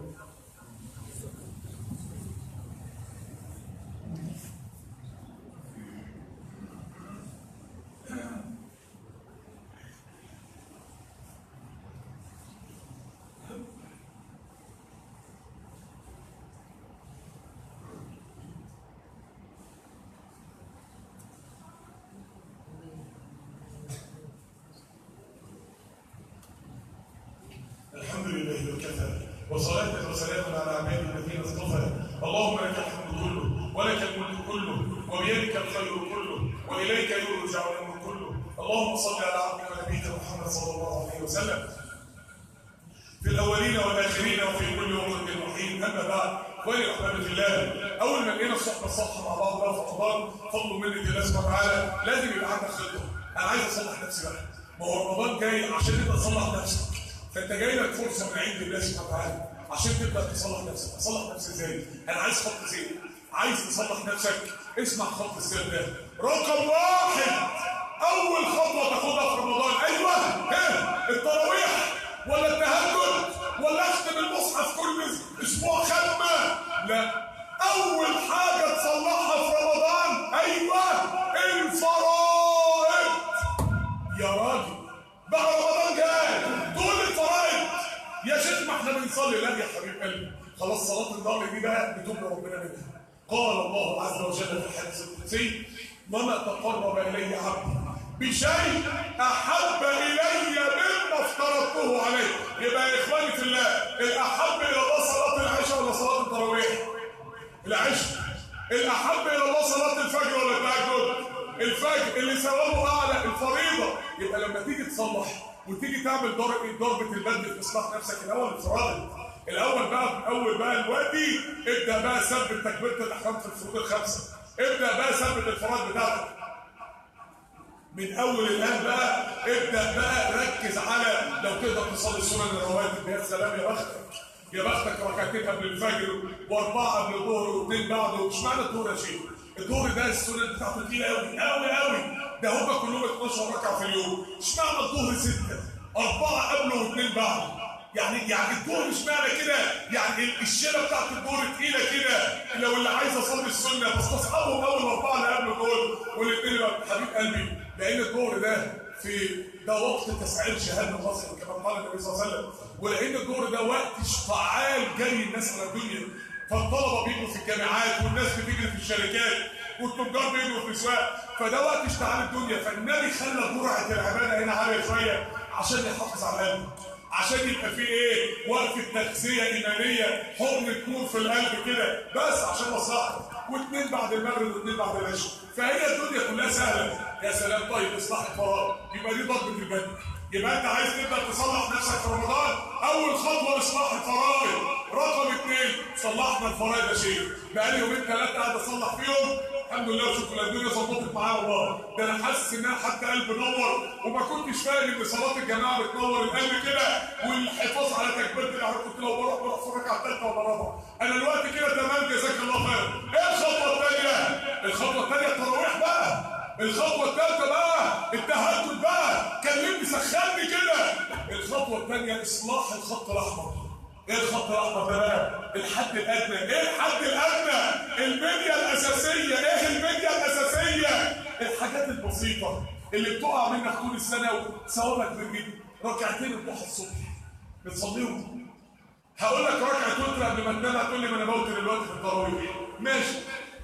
الحمد لله وكفى، وصلاة وسلاما على عباده الذين اصطفى. اللهم لك الحمد كله، ولك الملك كله، وبيدك الخير كله، واليك يرجع الامر كله. اللهم صل على عبدك ونبيك محمد صلى الله عليه وسلم في الاولين والاخرين وفي كل وقت وحين. اما بعد، اخواني واحبابي في الله، اول ما لقينا الصحبه الصالحه مع بعض بقى في رمضان، فضل منه الله سبحانه وتعالى، لازم يبقى عندك خطه. انا عايز اصلح نفسي بقى. ما هو رمضان جاي عشان انت تصلح نفسك، فانت جاي لك فرصه من عند الله سبحانه وتعالى عشان تبدا تصلح نفسك. تصلح نفسك ازاي؟ انا عايز خط سير. عايز تصلح نفسك؟ اسمع خط السير ده. رقم واحد، اول خطوه تاخدها في رمضان، ايوه، التراويح ولا التهجد ولا اختم المصحف كل اسبوع ختمه؟ لا، اول حاجه تصلحها في رمضان ايوه الفرائض. يا راجل بقى رمضان جاي دول الفرائض يا شيخ، ما احنا بنصلي. لا يا حبيب قلبي، خلاص صلاه الظهر دي بقى بتوب ربنا منها. قال الله عز وجل في الحديث القدسي: وما تقرب الي عبدي بشيء احب الي مما افترضته عليه. يبقى يا اخواني في الله، الاحب الى الله صلاه العشاء ولا صلاه التراويح؟ العشاء. الاحب الى الله صلاه الفجر ولا التهجد؟ الفجر اللي ثوابه اعلى، الفريضه. يبقى لما تيجي تصلح وتيجي تعمل ضربه البدن في اصلاح نفسك الاول انفرادي. الاول بقى من اول بقى الوادي ابدا بقى ثبت تكبيره الاحرام في الفروض الخمسه، ابدا بقى ثبت الفرائض بتاعتك من اول الان بقى. ابدا بقى ركز على لو تقدر تصلي سنن الرواتب. يا سلام يا بختك، يا بختك ركعتين قبل الفجر واربعه قبل الظهر واثنين بعده. مش معنى الظهر يا شيخ، الظهر ده السنن بتاعته تقيله قوي قوي قوي، ده هم كلهم 12 ركعه في اليوم. مش معنى الظهر 6 4 قبله واثنين بعده. يعني الظهر مش معنى كده يعني الشيله بتاعت الظهر تقيله كده. لو اللي عايز اصلي السنه بستصحبهم اول 4 اللي قبل دول والاثنين اللي حبيب قلبي، لان الظهر ده وقت تسعير شهاده الغصب كما قال النبي صلى الله عليه وسلم، ولان الظهر ده وقت اشتعال جري الناس على الدنيا. فالطلبه بيجوا في الجامعات والناس بتجري في الشركات والتجار بيجوا في الاسواق، فده وقت اشتعال الدنيا. فالنبي خلى جرعه العباده هنا عاليه شويه عشان يحافظ على القلب، عشان يبقى فيه ايه؟ وقفه تغذيه ايمانيه، حضن نور في القلب كده، بس عشان مصلحتك. واثنين بعد المغرب واثنين بعد العشاء، فهي الدنيا كلها سهله. يا سلام. طيب اصلاح الفراغ يبقى دي ضربه البدن. يبقى انت عايز تبدا تصلح نفسك في رمضان، اول خطوه اصلاح الفرائض. رقم 2 صلحنا الفرائض يا شيخ. بقالي يومين 3 قاعد اصلح فيهم الحمد لله وشكرا الدنيا ظبطت معايا والله. ده انا حاسس انها حتى قلب نور، وما كنتش فاهم ان صلاه الجماعه بتنور القلب كده، والحفاظ على تكبيره الاحرام. كنت لو بروح في الركعه الثالثه ولا الرابعه. انا دلوقتي كده تمام جزاك الله خير. ايه الخطوه الثانيه؟ الخطوه الثانيه التراويح بقى. الخطوه الثالثه بقى التهجد بقى. كلمني سخني كده. الخطوه الثانيه اصلاح الخط الاحمر. ايه الخط الاحمر ده بقى؟ الحد الادنى. ايه الحد الادنى؟ المنيا الاساسيه. ايه المنيا الاساسيه؟ الحاجات البسيطه اللي بتقع منك طول السنه وثوابها كبير جدا. ركعتين الضحى الصبح بتصليهم. هقول لك ركعه وتر قبل ما تنام، هتقول لي ما انا بوتر دلوقتي في التراويح. ماشي.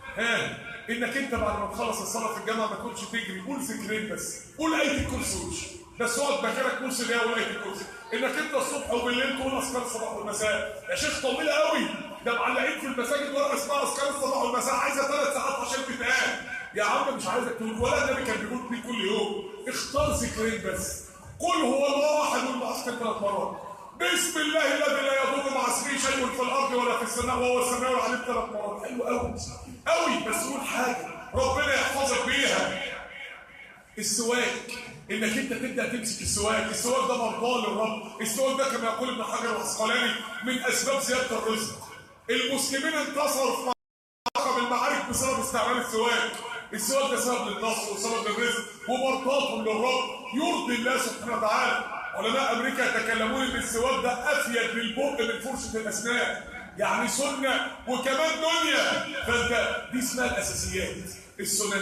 انك انت بعد ما تخلص الصلاه في الجامعه ما تكونش تجري، قول ذكرين بس، قول ايه الكرسي بس، اقعد مكانك كرسي ده ولا ايه الكرسي. انك انت الصبح وبالليل تقول اذكار الصباح والمساء. يا شيخ طويله قوي، ده معلقين في المساجد ورقه اسمها اذكار الصباح والمساء، عايزه 3 ساعات عشان تتقال. يا عم مش عايزك تقول، ولا النبي كان بيقول لي كل يوم. اختار ذكرين بس. قل هو الله احد والمعسكر 3 مرات. بسم الله الذي لا يضر مع اسمه شيء في الارض ولا في السماء وهو السميع العليم 3 مرات. حلو قوي قوي، بس قول حاجه ربنا يحفظك بيها. السواك، انك انت تبدا تمسك السواك. السواك ده مرضاه للرب. السواك ده كما يقول ابن حجر العسقلاني من اسباب زياده الرزق. المسلمين انتصروا في معركه من المعارك بسبب استعمال السواك. السواك ده سبب للنصر وسبب للرزق ومرضاتهم للرب، يرضي الله سبحانه وتعالى. علماء امريكا يتكلمون ان السواك ده افيد للبق من فرشه الاسنان، يعني سنه وكمان دنيا. فانت دي اسمها الاساسيات، السنن.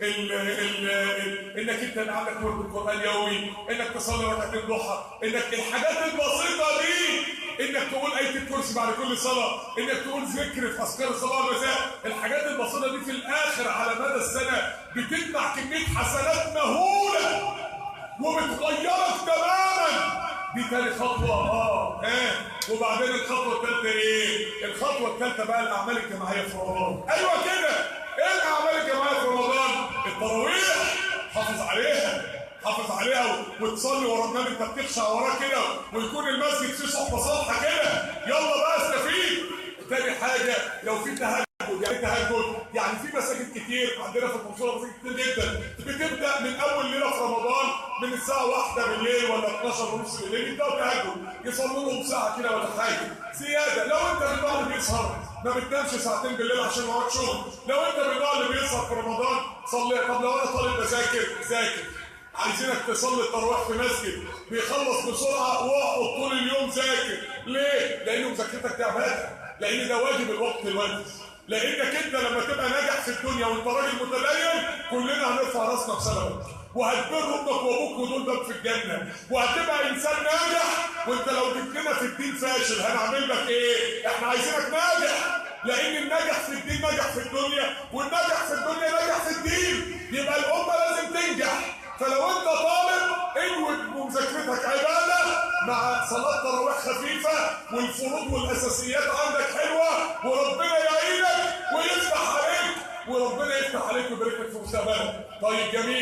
انك انت يبقى عندك ورد القران يومي، انك تصلي ركعتين ضحى، انك الحاجات البسيطه دي، انك تقول ايه الكرسي بعد كل صلاه، انك تقول ذكر في اذكار الصباح والمساء. الحاجات البسيطه دي في الاخر على مدى السنه بتجمع كميه حسنات مهوله وبتغيرك تماما. دي تاني خطوه. وبعدين الخطوه الثالثه ايه؟ الخطوه الثالثه بقى الاعمال الجماعيه في رمضان. ايوه كده. ايه الاعمال الجماعيه في رمضان؟ التراويح. حافظ عليها وتصلي ورا النبي، انت بتخشع وراه كده، ويكون المسجد فيه صحبه صالحه كده. يلا بقى استفيد. تاني حاجه لو في تهجد، يعني في مساجد كتير عندنا في المنصوره، مساجد كتير جدا بتبدا من اول ليله في رمضان من الساعه 1 بالليل ولا 12 ونص بالليل يبداوا تهجد، يصلوا لهم ساعه كده ولا حاجه زياده. لو انت من النوع اللي بيسهر ما بتنامش ساعتين بالليل عشان وراك شغل، لو انت من النوع اللي بيسهر في رمضان صلي. طب لو انا طالب ذاكر، عايزينك تصلي التراويح في مسجد بيخلص بسرعه واقعد طول اليوم ذاكر. ليه؟ لان مذاكرتك دي عباده، لان ده واجب الوقت دلوقتي. لانك انت لما تبقى ناجح في الدنيا وانت راجل متدين كلنا هنرفع راسنا بسببك، وهتبر امك وابوك ودول باب في الجنه، وهتبقى انسان ناجح. وانت لو جبت لنا في الدين فاشل هنعمل لك ايه؟ احنا عايزينك ناجح، لان الناجح في الدين ناجح في الدنيا، والناجح في الدنيا ناجح في الدين. يبقى الامه لازم تنجح. فلو انت طالب انوي بمذاكرتك عباده مع صلاه تراويح خفيفه، والفروض والاساسيات عندك حلوه، وربنا يعينك ويفتح عليك، وربنا يفتح عليك ويبارك لك في مستقبلك. طيب جميل.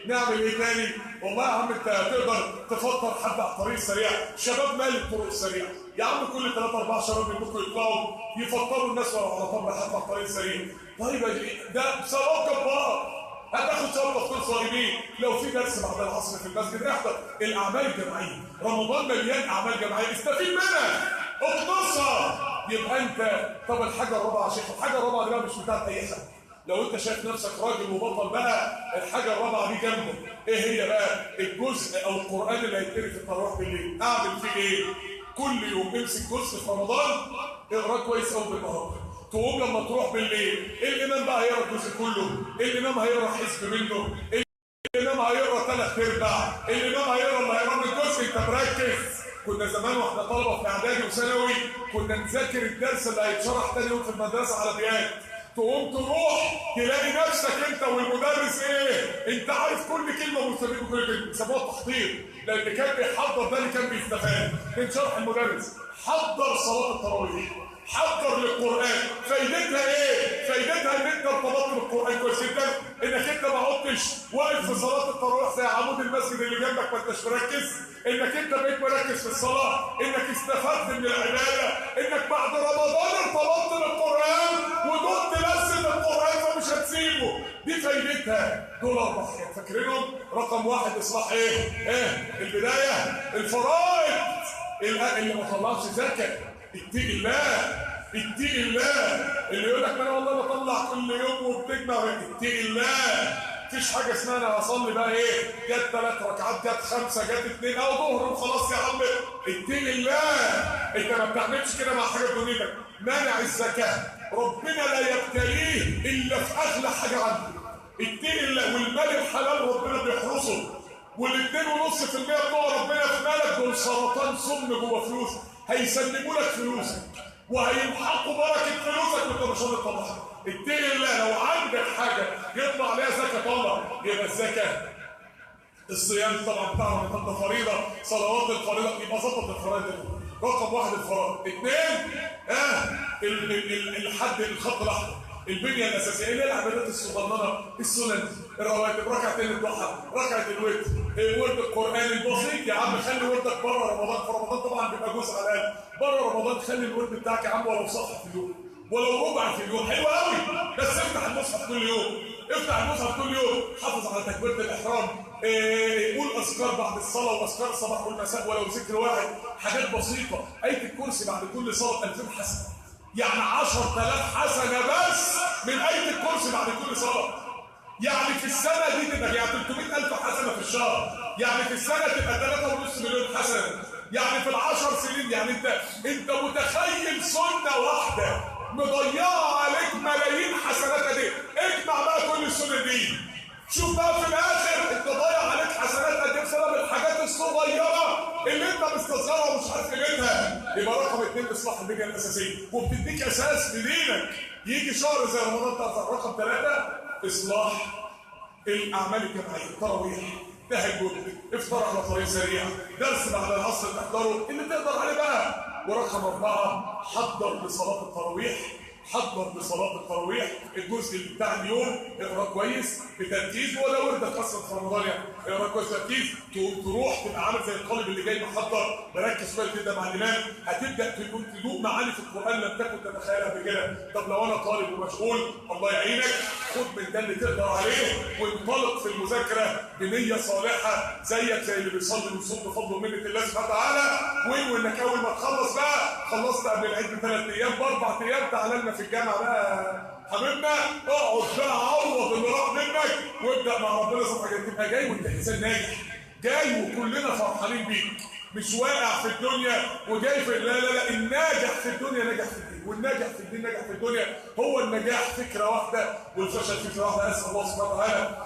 نعمل ايه تاني؟ والله يا عم انت تقدر تفطر حد على الطريق السريع. شباب مال الطرق السريعه يا عم، كل 3 4 شباب ممكن يطلعوا يفطروا الناس على طبل حد على الطريق السريع. طيب ده ثواب جبار، هتاخد ثواب تفطير صائمين. لو في درس بعد العصر في المسجد احضر. الاعمال الجماعيه، رمضان مليان اعمال جماعيه، استفيد منها اقتصها. يبقى انت طب الحاجه الرابعه يا شيخ، الحاجه الرابعه دي بقى مش بتاعت اي حد. لو انت شايف نفسك راجل وبطل بقى، الحاجه الرابعه دي جنبه. ايه هي بقى؟ الجزء او القران اللي هيتقري في التراويح بالليل. اعمل فيه ايه؟ كل يوم امسك جزء في رمضان اقراه كويس قوي بالنهار. تقوم لما تروح بالليل الامام بقى هيقرا الجزء كله، الامام هيقرا حزب منه، الامام هيقرا 3/4، الامام هيقرا اللي هيقرا من الجزء. انت مركز. كنا زمان واحنا طلبه في اعدادي وثانوي كنا نذاكر الدرس اللي هيتشرح تاني يوم في المدرسه على بيان. تقوم تروح تلاقي نفسك انت والمدرس ايه؟ انت عارف كل كلمه ومستفيد بكل كلمه، بيسموها التحضير، لان كان بيحضر ده اللي كان بيستفاد من شرح المدرس. حضر صلاه التراويح، حضر للقران. فايدتها ايه؟ فايدتها ان انت ارتبطت بالقران كويس جدا، انك انت ما عدتش واقف في صلاه التراويح زي عمود المسجد اللي جنبك ما انتش مركز، انك انت بقيت مركز في الصلاه، انك استفدت من العباده، انك بعد رمضان ارتبطت بالقران ودقت لذة القران فمش هتسيبه. دي فايدتها. دول 4 حاجات فاكرينهم؟ رقم 1 اصلاح ايه؟ البدايه الفرائض. اللي ما طلعش زكاه اتقي الله، اتقي الله. اللي يقول لك انا والله بطلع كل يوم وبتجمع، اتقي الله. مفيش حاجه اسمها انا هصلي بقى ايه؟ جت 3 ركعات، جت 5، جت 2 او ظهر وخلاص يا عم. اتقي الله. انت ما بتعملش كده مع حاجه في دنيتك. مانع الزكاه ربنا لا يبتليه الا في اغلى حاجه عنده. اتقي الله. والمال الحلال ربنا بيحرسه، وال2.5% بتوع ربنا في مالك دول سرطان سم جوه فلوسك، هيسلموا لك فلوسك وهيمحقوا بركه فلوسك وانت مش هتطلعها. اتقي الله. لو عندك حاجه يطلع عليها زكاه طلع. يبقى الزكاه. الصيام طبعا بتاع رمضان ده فريضه، صلوات الفريضه يبقى ظبط الفرائض. رقم 1 الفرائض. 2 الحد الخط الاحمر، البنيه الاساسيه اللي هي العبادات الصغننه، السنن، الرواتب، ركعتين الضحى، ركعه الوتر، ورد القران البسيط. يا عم خلي وردك بره رمضان، في رمضان طبعا بيبقى جزء على الاقل، بره رمضان خلي الورد بتاعك يا عم ولو صفحه في اليوم، ولو ربع في اليوم، حلو قوي. بس افتح المصحف كل يوم، افتح المصحف كل يوم، حافظ على تكبيره الاحرام، قول اذكار بعد الصلاه واذكار الصباح والمساء ولو ذكر واحد، حاجات بسيطه. ايه الكرسي بعد كل صلاه 2000 حسنه، يعني 10000 حسنه بس من آية الكرسي بعد كل صلاة. يعني في السنة دي تبقى يعني 300,000 حسنة في الشهر، يعني في السنة تبقى 3.5 مليون حسنة، يعني في ال10 سنين. يعني انت متخيل سنة واحدة مضيعة عليك ملايين حسنات دي. اجمع بقى كل السنة دي، شوف بقى في الاخر انت ضايع عليك حسنات قد ايه بسبب الحاجات الصغيره اللي انت مستصغرها ومش عارف قيمتها. يبقى رقم 2 اصلاح البنيه الاساسيه، وبتديك اساس لدينك يجي شهر زي رمضان ترفع. رقم 3 اصلاح الاعمال الجماعيه، التراويح، تهجد، افطار على طريق سريع، درس بعد العصر تحضره اللي تقدر عليه بقى. ورقم 4 حضر لصلاه التراويح، حضر لصلاه التراويح الجزء اللي بتاع اليوم، اقرا كويس بتركيز، ولا وردك اصلا في رمضان يعني اقرا كويس بتركيز. تروح تبقى عامل زي الطالب اللي جاي محضر مركز كويس جدا مع الامام، هتبدا تدوق معاني في القران لم تكن تتخيلها قبل كده. طب لو انا طالب ومشغول، الله يعينك، خد من ده اللي تقدر عليه وانطلق في المذاكره بنيه صالحه زيك زي اللي بيصلي ويصوم بفضل ومنه الله سبحانه وتعالى. وانك اول ما تخلص بقى، خلصت قبل العيد ب3 ايام ب4 ايام، تعالى لنا في الجامعه بقى حبيبنا، اقعد بقى عوض اللي راح منك وابدا مع ربنا صفحه جديده. تبقى جاي وانت انسان ناجح، جاي وكلنا فرحانين بيك، مش واقع في الدنيا وجاي في لا الناجح في الدنيا ناجح في الدين، والناجح في الدين ناجح في الدنيا. هو النجاح فكره واحده والفشل فكره واحده. اسال الله سبحانه وتعالى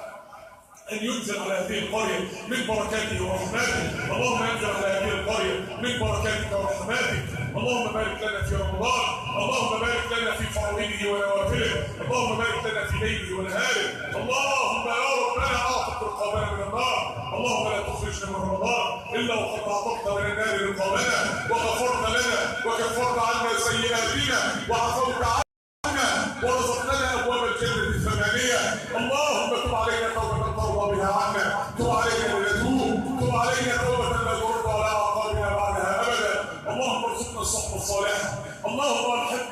أن ينزل على هذه القرية من بركاته ورحماته. اللهم انزل على هذه القرية من بركاتك ورحماتك. اللهم بارك لنا في رمضان، اللهم بارك لنا في فراويله ونوافله، اللهم بارك لنا في ليله ونهاره. اللهم يا ربنا اعتق رقابنا من النار، اللهم لا تخرجنا من رمضان الا وقد اعتقت من النار رقابنا، وغفرت لنا وكفرت عنا سيئاتنا وعفوت عنا ورزقتنا ابواب الجنه الثمانيه. اللهم تب علينا توبه ترضى بها عنا،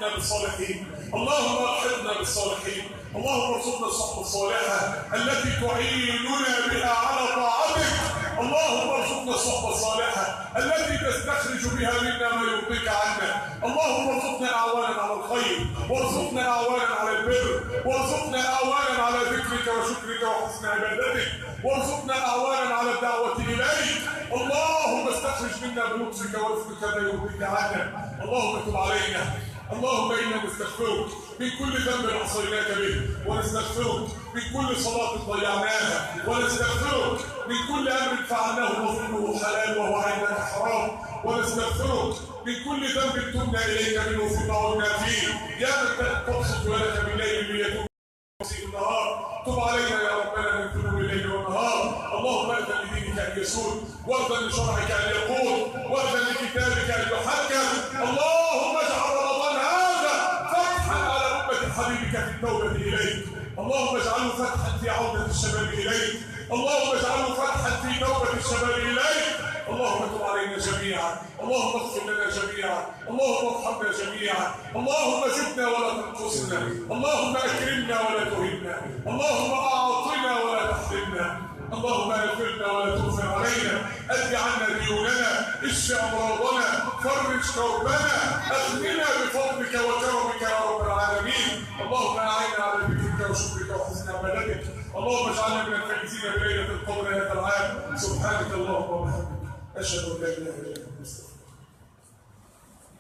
الحقنا بالصالحين، اللهم الحقنا بالصالحين، اللهم ارزقنا الصحبة الصالحة التي تعيننا بها على طاعتك، اللهم ارزقنا الصحبة الصالحة التي تستخرج بها منا ما يرضيك عنا، اللهم ارزقنا اعوانا على الخير، وارزقنا اعوانا على البر، وارزقنا اعوانا على ذكرك وشكرك وحسن عبادتك، وارزقنا اعوانا على الدعوة اليك، اللهم استخرج منا بلطفك ورزقك ما يرضيك عنا، اللهم تب علينا، اللهم انا نستغفرك من كل ذنب عصيناك به، ونستغفرك من كل صلاة ضيعناها، ونستغفرك من كل امر فعلناه نظنه حلال وهو عندك حرام، ونستغفرك من كل ذنب تبنا اليك منه ثم عدنا فيه، يا من تبسط يدك بالليل ليتوب النهار، تب علينا يا ربنا من ذنوب الليل والنهار، اللهم اذن لدينك ان يسود، واذن لشرعك ان يقول، واذن لكتابك ان يحكم، اللهم اجعل رمضان هذا فتحا على امه حبيبك في التوبه اليك، اللهم اجعله فتحا في عوده الشباب اليك، اللهم اجعله فتحا في توبه الشباب اليك، اللهم تب علينا جميعا، اللهم اغفر لنا جميعا، اللهم ارحمنا جميعا، اللهم زدنا ولا تنقصنا، اللهم اكرمنا ولا تهنا، اللهم اعطنا ولا تحرمنا، اللهم اغفرنا ولا تغفر علينا، اد عنا ديوننا، اشف امراضنا، فرج كربنا، اغننا بفضلك وكرمك يا رب العالمين، اللهم اعنا على ذكرك وشكرك وحسن عبادتك، اللهم اجعلنا من الفائزين بليله القدر هذا العام، سبحانك اللهم وبحمدك، اشهد ان لا اله الا انت.